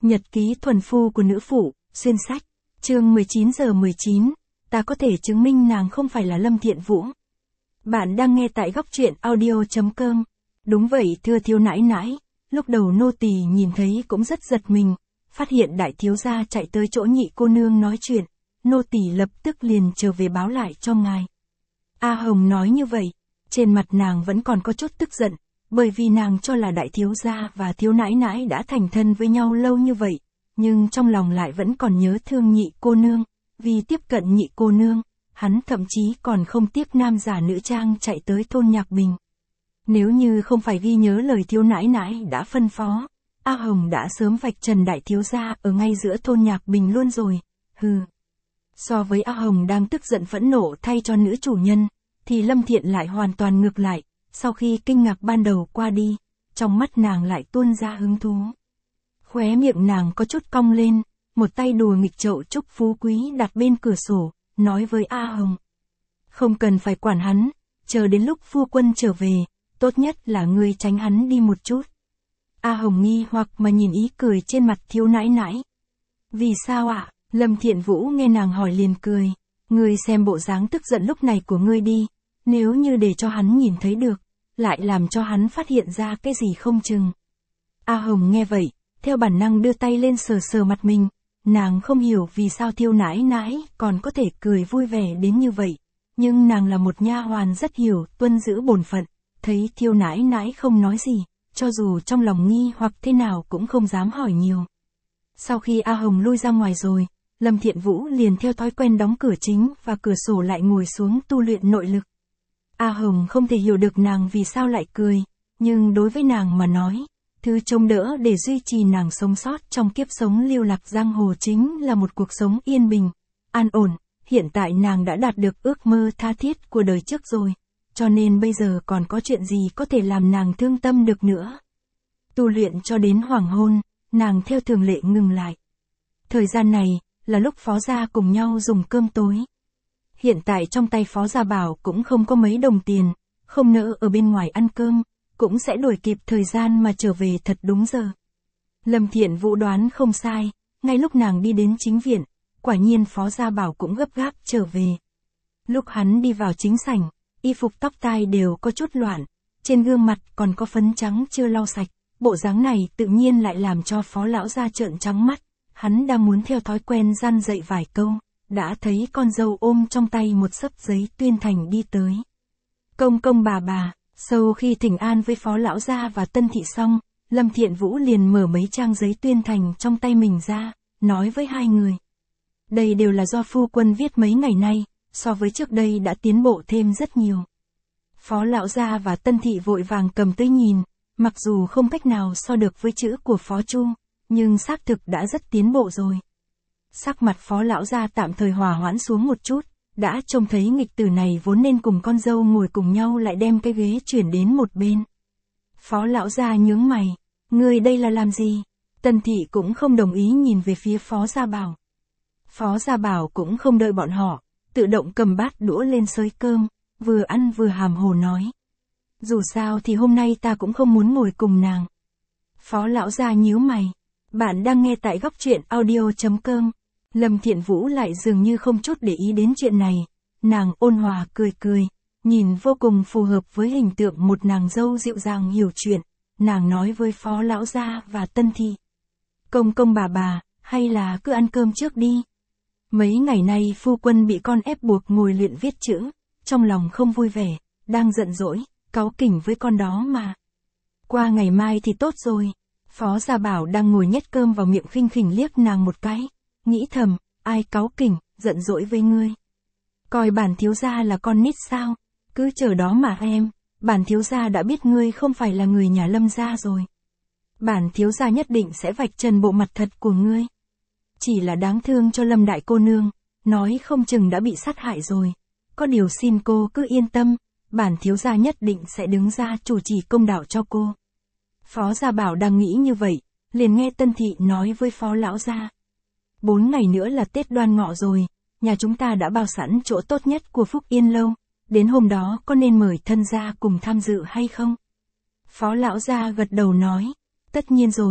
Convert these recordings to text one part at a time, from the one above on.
Nhật ký thuần phu của nữ phụ, xuyên sách, chương 19:19, ta có thể chứng minh nàng không phải là Lâm Thiện Vũ. Bạn đang nghe tại góc truyện audio.com. Đúng vậy thưa thiếu nãi nãi, lúc đầu nô tỳ nhìn thấy cũng rất giật mình, phát hiện đại thiếu gia chạy tới chỗ nhị cô nương nói chuyện, nô tỳ lập tức liền trở về báo lại cho ngài. A Hồng nói như vậy, trên mặt nàng vẫn còn có chút tức giận, bởi vì nàng cho là đại thiếu gia và thiếu nãi nãi đã thành thân với nhau lâu như vậy, nhưng trong lòng lại vẫn còn nhớ thương nhị cô nương, vì tiếp cận nhị cô nương, hắn thậm chí còn không tiếc nam giả nữ trang chạy tới thôn Nhạc Bình. Nếu như không phải ghi nhớ lời thiếu nãi nãi đã phân phó, A Hồng đã sớm vạch trần đại thiếu gia ở ngay giữa thôn Nhạc Bình luôn rồi, hừ. So với A Hồng đang tức giận phẫn nộ thay cho nữ chủ nhân, thì Lâm Thiện lại hoàn toàn ngược lại, sau khi kinh ngạc ban đầu qua đi, trong mắt nàng lại tuôn ra hứng thú. Khóe miệng nàng có chút cong lên, một tay đùa nghịch chậu trúc phú quý đặt bên cửa sổ, nói với A Hồng. Không cần phải quản hắn, chờ đến lúc phu quân trở về, tốt nhất là ngươi tránh hắn đi một chút. A Hồng nghi hoặc mà nhìn ý cười trên mặt thiếu nãi nãi. Vì sao ạ? Lâm Thiện Vũ nghe nàng hỏi liền cười. Ngươi xem bộ dáng tức giận lúc này của ngươi đi, nếu như để cho hắn nhìn thấy được, lại làm cho hắn phát hiện ra cái gì không chừng. A Hồng nghe vậy, theo bản năng đưa tay lên sờ sờ mặt mình, nàng không hiểu vì sao thiếu nãi nãi còn có thể cười vui vẻ đến như vậy, nhưng nàng là một nha hoàn rất hiểu tuân giữ bổn phận, thấy thiếu nãi nãi không nói gì, cho dù trong lòng nghi hoặc thế nào cũng không dám hỏi nhiều. Sau khi A Hồng lui ra ngoài rồi, Lâm Thiện Vũ liền theo thói quen đóng cửa chính và cửa sổ lại ngồi xuống tu luyện nội lực. A Hồng không thể hiểu được nàng vì sao lại cười, nhưng đối với nàng mà nói, thứ chống đỡ để duy trì nàng sống sót trong kiếp sống lưu lạc giang hồ chính là một cuộc sống yên bình, an ổn, hiện tại nàng đã đạt được ước mơ tha thiết của đời trước rồi, cho nên bây giờ còn có chuyện gì có thể làm nàng thương tâm được nữa. Tu luyện cho đến hoàng hôn, nàng theo thường lệ ngừng lại. Thời gian này, là lúc phó gia cùng nhau dùng cơm tối. Hiện tại trong tay phó gia bảo cũng không có mấy đồng tiền, không nỡ ở bên ngoài ăn cơm, cũng sẽ đuổi kịp thời gian mà trở về thật đúng giờ. Lâm Thiện Vũ đoán không sai, ngay lúc nàng đi đến chính viện, quả nhiên phó gia bảo cũng gấp gáp trở về. Lúc hắn đi vào chính sảnh, y phục tóc tai đều có chút loạn, trên gương mặt còn có phấn trắng chưa lau sạch, bộ dáng này tự nhiên lại làm cho phó lão gia trợn trắng mắt, hắn đang muốn theo thói quen răn dạy vài câu, đã thấy con dâu ôm trong tay một xấp giấy tuyên thành đi tới. Công công bà, sau khi thỉnh an với phó lão gia và tân thị xong, Lâm Thiện Vũ liền mở mấy trang giấy tuyên thành trong tay mình ra, nói với hai người. Đây đều là do phu quân viết mấy ngày nay, so với trước đây đã tiến bộ thêm rất nhiều. Phó lão gia và tân thị vội vàng cầm tới nhìn, mặc dù không cách nào so được với chữ của phó Chu, nhưng xác thực đã rất tiến bộ rồi. Sắc mặt phó lão gia tạm thời hòa hoãn xuống một chút, đã trông thấy nghịch tử này vốn nên cùng con dâu ngồi cùng nhau lại đem cái ghế chuyển đến một bên. Phó lão gia nhướng mày, ngươi đây là làm gì? Tân thị cũng không đồng ý nhìn về phía phó gia bảo. Phó gia bảo cũng không đợi bọn họ, tự động cầm bát đũa lên xới cơm, vừa ăn vừa hàm hồ nói. Dù sao thì hôm nay ta cũng không muốn ngồi cùng nàng. Phó lão gia nhíu mày, bạn đang nghe tại góc truyện audio.com. Lâm Thiện Vũ lại dường như không chút để ý đến chuyện này, nàng ôn hòa cười, nhìn vô cùng phù hợp với hình tượng một nàng dâu dịu dàng hiểu chuyện, nàng nói với phó lão gia và tân thị. Công công bà, hay là cứ ăn cơm trước đi. Mấy ngày nay phu quân bị con ép buộc ngồi luyện viết chữ, trong lòng không vui vẻ, đang giận dỗi, cáu kỉnh với con đó mà. Qua ngày mai thì tốt rồi. Phó gia bảo đang ngồi nhét cơm vào miệng khinh khỉnh liếc nàng một cái, nghĩ thầm, ai cáu kỉnh, giận dỗi với ngươi. Coi bản thiếu gia là con nít sao, cứ chờ đó mà em, bản thiếu gia đã biết ngươi không phải là người nhà Lâm gia rồi. Bản thiếu gia nhất định sẽ vạch trần bộ mặt thật của ngươi. Chỉ là đáng thương cho Lâm đại cô nương, nói không chừng đã bị sát hại rồi. Có điều xin cô cứ yên tâm, bản thiếu gia nhất định sẽ đứng ra chủ trì công đạo cho cô. Phó gia bảo đang nghĩ như vậy, liền nghe tân thị nói với phó lão gia. 4 ngày nữa là Tết Đoan Ngọ rồi, nhà chúng ta đã bao sẵn chỗ tốt nhất của Phúc Yên Lâu, đến hôm đó có nên mời thân gia cùng tham dự hay không? Phó lão gia gật đầu nói, tất nhiên rồi,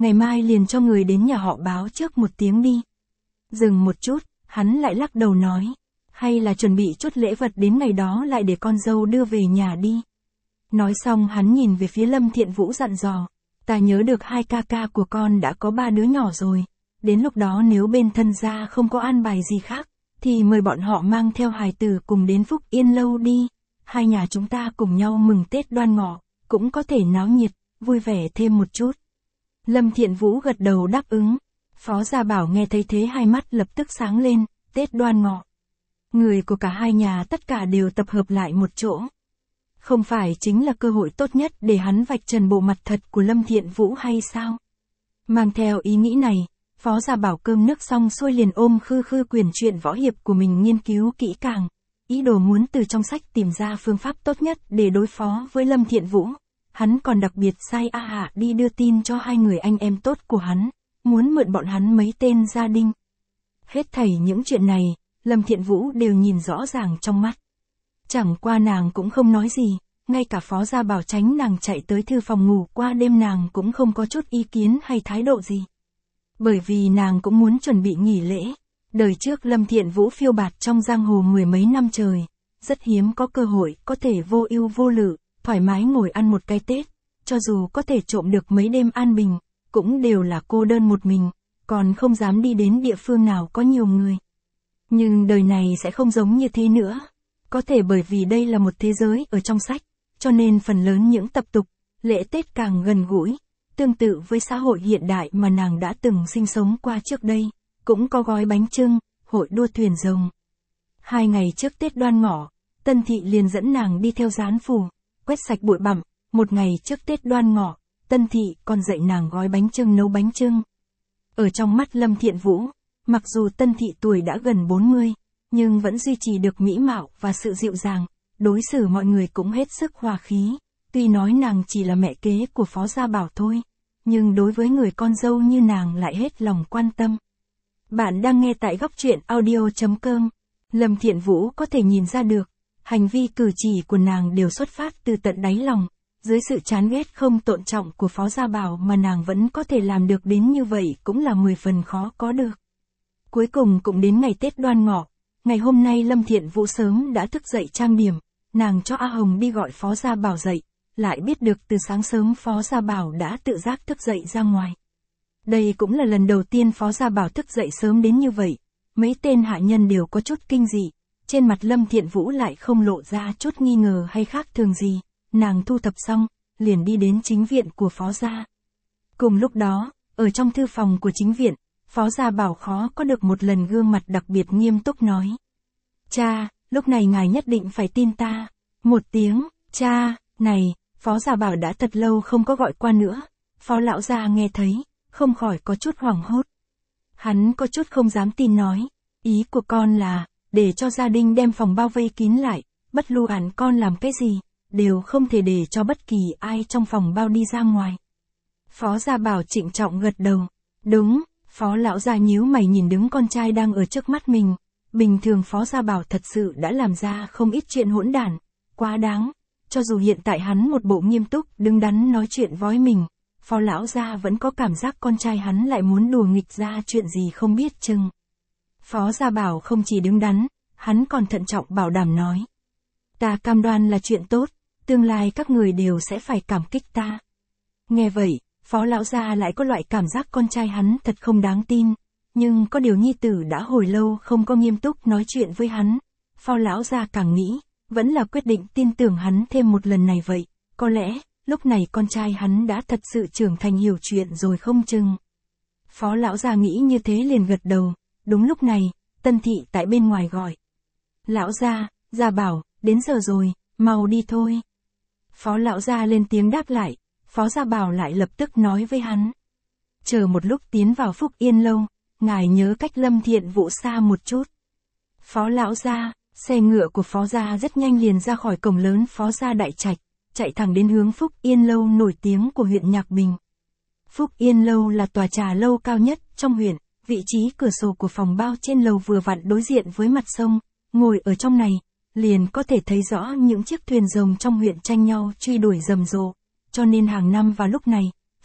ngày mai liền cho người đến nhà họ báo trước một tiếng đi. Dừng một chút, hắn lại lắc đầu nói, hay là chuẩn bị chút lễ vật đến ngày đó lại để con dâu đưa về nhà đi. Nói xong hắn nhìn về phía Lâm Thiện Vũ dặn dò, ta nhớ được 2 ca ca của con đã có 3 đứa nhỏ rồi, đến lúc đó nếu bên thân gia không có an bài gì khác, thì mời bọn họ mang theo hài tử cùng đến Phúc Yên Lâu đi, 2 nhà chúng ta cùng nhau mừng Tết Đoan Ngọ, cũng có thể náo nhiệt, vui vẻ thêm một chút. Lâm Thiện Vũ gật đầu đáp ứng. Phó Gia Bảo nghe thấy thế hai mắt lập tức sáng lên, Tết Đoan Ngọ. Người của cả 2 nhà tất cả đều tập hợp lại một chỗ. Không phải chính là cơ hội tốt nhất để hắn vạch trần bộ mặt thật của Lâm Thiện Vũ hay sao? Mang theo ý nghĩ này, Phó Gia Bảo cơm nước xong xuôi liền ôm khư khư quyển truyện võ hiệp của mình nghiên cứu kỹ càng, ý đồ muốn từ trong sách tìm ra phương pháp tốt nhất để đối phó với Lâm Thiện Vũ. Hắn còn đặc biệt sai A Hạ đi đưa tin cho 2 người anh em tốt của hắn, muốn mượn bọn hắn mấy tên gia đình. Hết thảy những chuyện này, Lâm Thiện Vũ đều nhìn rõ ràng trong mắt. Chẳng qua nàng cũng không nói gì, ngay cả Phó Gia Bảo tránh nàng chạy tới thư phòng ngủ qua đêm nàng cũng không có chút ý kiến hay thái độ gì. Bởi vì nàng cũng muốn chuẩn bị nghỉ lễ. Đời trước Lâm Thiện Vũ phiêu bạt trong giang hồ 10 mấy năm trời, rất hiếm có cơ hội có thể vô ưu vô lự, thoải mái ngồi ăn một cái Tết, cho dù có thể trộm được mấy đêm an bình, cũng đều là cô đơn một mình, còn không dám đi đến địa phương nào có nhiều người. Nhưng đời này sẽ không giống như thế nữa. Có thể bởi vì đây là một thế giới ở trong sách, cho nên phần lớn những tập tục, lễ Tết càng gần gũi, tương tự với xã hội hiện đại mà nàng đã từng sinh sống qua trước đây, cũng có gói bánh chưng, hội đua thuyền rồng. 2 ngày trước Tết Đoan Ngọ, Tân Thị liền dẫn nàng đi theo gián phù, quét sạch bụi bặm. 1 ngày trước Tết Đoan Ngọ, Tân Thị còn dạy nàng gói bánh chưng nấu bánh chưng. Ở trong mắt Lâm Thiện Vũ, mặc dù Tân Thị tuổi đã gần 40, nhưng vẫn duy trì được mỹ mạo và sự dịu dàng, đối xử mọi người cũng hết sức hòa khí. Tuy nói nàng chỉ là mẹ kế của Phó Gia Bảo thôi, nhưng đối với người con dâu như nàng lại hết lòng quan tâm. Bạn đang nghe tại góc truyện audio.com. Lâm Thiện Vũ có thể nhìn ra được, hành vi cử chỉ của nàng đều xuất phát từ tận đáy lòng, dưới sự chán ghét không tôn trọng của Phó Gia Bảo mà nàng vẫn có thể làm được đến như vậy cũng là 10 phần khó có được. Cuối cùng cũng đến ngày Tết Đoan Ngọ, ngày hôm nay Lâm Thiện Vũ sớm đã thức dậy trang điểm, nàng cho A Hồng đi gọi Phó Gia Bảo dậy, lại biết được từ sáng sớm Phó Gia Bảo đã tự giác thức dậy ra ngoài. Đây cũng là lần đầu tiên Phó Gia Bảo thức dậy sớm đến như vậy, mấy tên hạ nhân đều có chút kinh dị, trên mặt Lâm Thiện Vũ lại không lộ ra chút nghi ngờ hay khác thường gì, nàng thu thập xong, liền đi đến chính viện của Phó Gia. Cùng lúc đó, ở trong thư phòng của chính viện, Phó Gia Bảo khó có được một lần gương mặt đặc biệt nghiêm túc nói. Cha, lúc này ngài nhất định phải tin ta. Một tiếng, cha, này, Phó Gia Bảo đã thật lâu không có gọi qua nữa. Phó lão gia nghe thấy, không khỏi có chút hoảng hốt. Hắn có chút không dám tin nói, ý của con là, để cho gia đình đem phòng bao vây kín lại, bất lu hẳn con làm cái gì, đều không thể để cho bất kỳ ai trong phòng bao đi ra ngoài. Phó Gia Bảo trịnh trọng gật đầu, đúng. Phó lão gia nhíu mày nhìn đứng con trai đang ở trước mắt mình, bình thường Phó Gia Bảo thật sự đã làm ra không ít chuyện hỗn đản, quá đáng, cho dù hiện tại hắn một bộ nghiêm túc đứng đắn nói chuyện với mình, Phó lão gia vẫn có cảm giác con trai hắn lại muốn đùa nghịch ra chuyện gì không biết chừng. Phó Gia Bảo không chỉ đứng đắn, hắn còn thận trọng bảo đảm nói. Ta cam đoan là chuyện tốt, tương lai các người đều sẽ phải cảm kích ta. Nghe vậy, Phó lão gia lại có loại cảm giác con trai hắn thật không đáng tin, nhưng có điều nhi tử đã hồi lâu không có nghiêm túc nói chuyện với hắn. Phó lão gia càng nghĩ, vẫn là quyết định tin tưởng hắn thêm một lần này vậy, có lẽ, lúc này con trai hắn đã thật sự trưởng thành hiểu chuyện rồi không chừng. Phó lão gia nghĩ như thế liền gật đầu, đúng lúc này, Tân Thị tại bên ngoài gọi. Lão gia, Gia Bảo, đến giờ rồi, mau đi thôi. Phó lão gia lên tiếng đáp lại. Phó Gia Bảo lại lập tức nói với hắn. Chờ một lúc tiến vào Phúc Yên Lâu, ngài nhớ cách Lâm Thiện Vũ xa một chút. Phó lão gia, xe ngựa của Phó Gia rất nhanh liền ra khỏi cổng lớn Phó Gia Đại Trạch, chạy thẳng đến hướng Phúc Yên Lâu nổi tiếng của huyện Nhạc Bình. Phúc Yên Lâu là tòa trà lâu cao nhất trong huyện, vị trí cửa sổ của phòng bao trên lầu vừa vặn đối diện với mặt sông, ngồi ở trong này, liền có thể thấy rõ những chiếc thuyền rồng trong huyện tranh nhau truy đuổi rầm rộ. Cho nên hàng năm vào lúc này,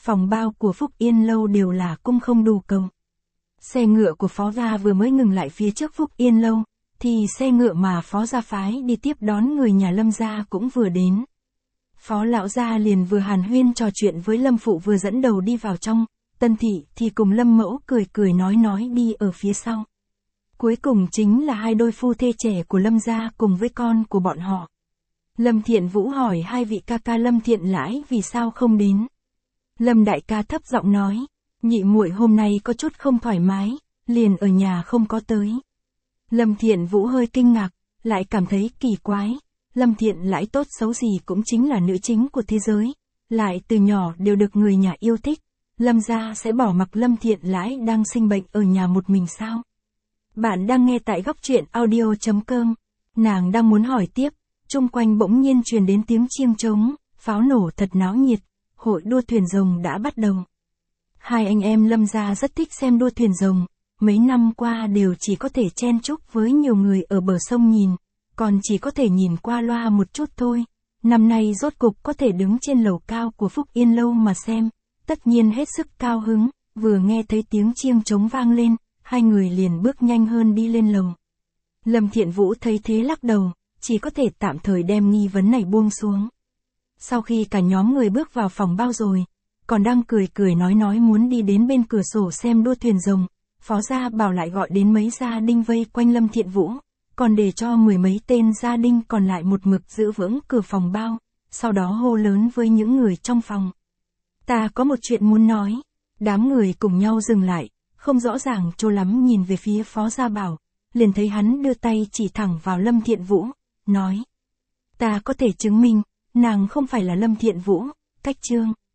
phòng bao của Phúc Yên Lâu đều là cung không đủ cầu. Xe ngựa của Phó gia vừa mới ngừng lại phía trước Phúc Yên Lâu, thì xe ngựa mà Phó gia phái đi tiếp đón người nhà Lâm gia cũng vừa đến. Phó lão gia liền vừa hàn huyên trò chuyện với Lâm phụ vừa dẫn đầu đi vào trong, Tân thị thì cùng Lâm mẫu cười cười nói đi ở phía sau. Cuối cùng chính là hai đôi phu thê trẻ của Lâm gia cùng với con của bọn họ. Lâm Thiện Vũ hỏi hai vị ca ca Lâm Thiện Lãi vì sao không đến. Lâm đại ca thấp giọng nói, nhị muội hôm nay có chút không thoải mái, liền ở nhà không có tới. Lâm Thiện Vũ hơi kinh ngạc, lại cảm thấy kỳ quái. Lâm Thiện Lãi tốt xấu gì cũng chính là nữ chính của thế giới, lại từ nhỏ đều được người nhà yêu thích. Lâm gia sẽ bỏ mặc Lâm Thiện Lãi đang sinh bệnh ở nhà một mình sao? Bạn đang nghe tại góc truyện audio.com. Nàng đang muốn hỏi tiếp, chung quanh bỗng nhiên truyền đến tiếng chiêng trống, pháo nổ thật náo nhiệt, hội đua thuyền rồng đã bắt đầu. Hai anh em Lâm gia rất thích xem đua thuyền rồng, mấy năm qua đều chỉ có thể chen chúc với nhiều người ở bờ sông nhìn, còn chỉ có thể nhìn qua loa một chút thôi. Năm nay rốt cục có thể đứng trên lầu cao của Phúc Yên Lâu mà xem, tất nhiên hết sức cao hứng, vừa nghe thấy tiếng chiêng trống vang lên, hai người liền bước nhanh hơn đi lên lầu. Lâm Thiện Vũ thấy thế lắc đầu, chỉ có thể tạm thời đem nghi vấn này buông xuống. Sau khi cả nhóm người bước vào phòng bao rồi, còn đang cười nói muốn đi đến bên cửa sổ xem đua thuyền rồng, Phó gia bảo lại gọi đến mấy gia đình vây quanh Lâm Thiện Vũ, còn để cho mười mấy tên gia đình còn lại một mực giữ vững cửa phòng bao, sau đó hô lớn với những người trong phòng. Ta có một chuyện muốn nói. Đám người cùng nhau dừng lại, không rõ ràng cho lắm nhìn về phía Phó gia bảo, liền thấy hắn đưa tay chỉ thẳng vào Lâm Thiện Vũ, nói. Ta có thể chứng minh, nàng không phải là Lâm Thiện Vũ, cách chương.